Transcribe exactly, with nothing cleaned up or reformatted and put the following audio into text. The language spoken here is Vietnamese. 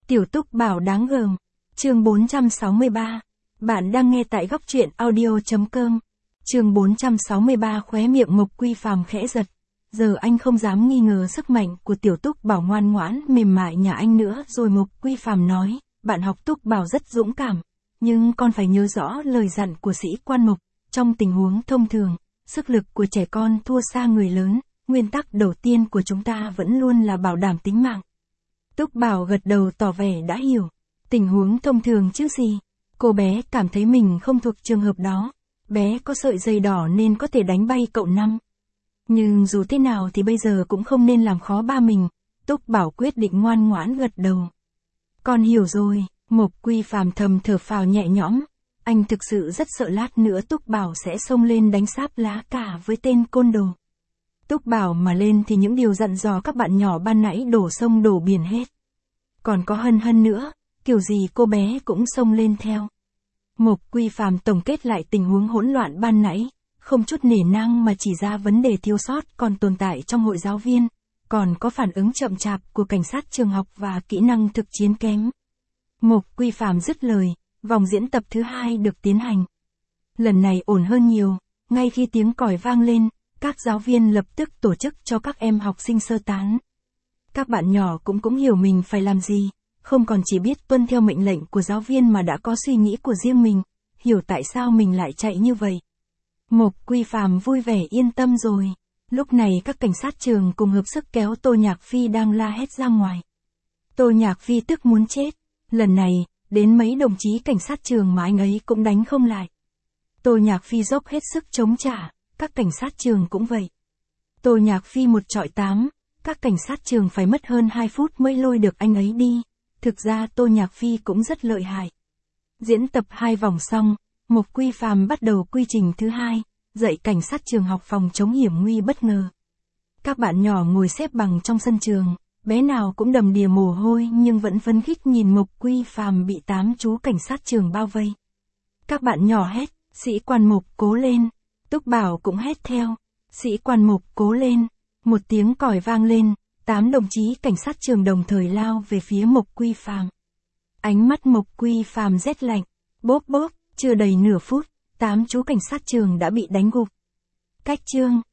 Tiểu Túc Bảo đáng gờm. Chương bốn trăm sáu mươi ba. Bạn đang nghe tại góc truyện audio.com. Chương bốn trăm sáu mươi ba. Khóe miệng Mộc Quy Phàm khẽ giật. Giờ anh không dám nghi ngờ sức mạnh của Tiểu Túc Bảo ngoan ngoãn mềm mại nhà anh nữa rồi. Mộc Quy Phàm nói, bạn học Túc Bảo rất dũng cảm, nhưng con phải nhớ rõ lời dặn của sĩ quan Mộc. Trong tình huống thông thường, sức lực của trẻ con thua xa người lớn, nguyên tắc đầu tiên của chúng ta vẫn luôn là bảo đảm tính mạng. Túc Bảo gật đầu tỏ vẻ đã hiểu. Tình huống thông thường chứ gì? Cô bé cảm thấy mình không thuộc trường hợp đó. Bé có sợi dây đỏ nên có thể đánh bay cậu năm. Nhưng dù thế nào thì bây giờ cũng không nên làm khó ba mình. Túc Bảo quyết định ngoan ngoãn gật đầu. Con hiểu rồi. Mộc Quy Phàm thầm thở phào nhẹ nhõm. Anh thực sự rất sợ lát nữa Túc Bảo sẽ xông lên đánh sáp lá cả với tên côn đồ. Túc Bảo mà lên thì những điều dặn dò các bạn nhỏ ban nãy đổ sông đổ biển hết. Còn có Hân Hân nữa, kiểu gì cô bé cũng xông lên theo. Mộc Quy Phàm tổng kết lại tình huống hỗn loạn ban nãy, không chút nể nang mà chỉ ra vấn đề thiếu sót còn tồn tại trong hội giáo viên, còn có phản ứng chậm chạp của cảnh sát trường học và kỹ năng thực chiến kém. Mộc Quy Phàm dứt lời, vòng diễn tập thứ hai được tiến hành. Lần này ổn hơn nhiều, ngay khi tiếng còi vang lên, các giáo viên lập tức tổ chức cho các em học sinh sơ tán. Các bạn nhỏ cũng cũng hiểu mình phải làm gì, không còn chỉ biết tuân theo mệnh lệnh của giáo viên mà đã có suy nghĩ của riêng mình, hiểu tại sao mình lại chạy như vậy. Mộc Quy Phàm vui vẻ yên tâm rồi. Lúc này các cảnh sát trường cùng hợp sức kéo Tô Nhạc Phi đang la hét ra ngoài. Tô Nhạc Phi tức muốn chết. Lần này, đến mấy đồng chí cảnh sát trường mà anh ấy cũng đánh không lại. Tô Nhạc Phi dốc hết sức chống trả, các cảnh sát trường cũng vậy. Tô Nhạc Phi một trọi tám, các cảnh sát trường phải mất hơn hai phút mới lôi được anh ấy đi. Thực ra Tô Nhạc Phi cũng rất lợi hại. Diễn tập hai vòng xong, Mộc Quy Phàm bắt đầu quy trình thứ hai, dạy cảnh sát trường học phòng chống hiểm nguy bất ngờ. Các bạn nhỏ ngồi xếp bằng trong sân trường, bé nào cũng đầm đìa mồ hôi nhưng vẫn phấn khích nhìn Mộc Quy Phàm bị tám chú cảnh sát trường bao vây. Các bạn nhỏ hét, sĩ quan Mộc cố lên. Túc Bảo cũng hét theo, sĩ quan Mộc cố lên. Một tiếng còi vang lên, tám đồng chí cảnh sát trường đồng thời lao về phía Mộc Quy Phàm. Ánh mắt Mộc Quy Phàm rét lạnh, bốp bốp, chưa đầy nửa phút, tám chú cảnh sát trường đã bị đánh gục. Cách chương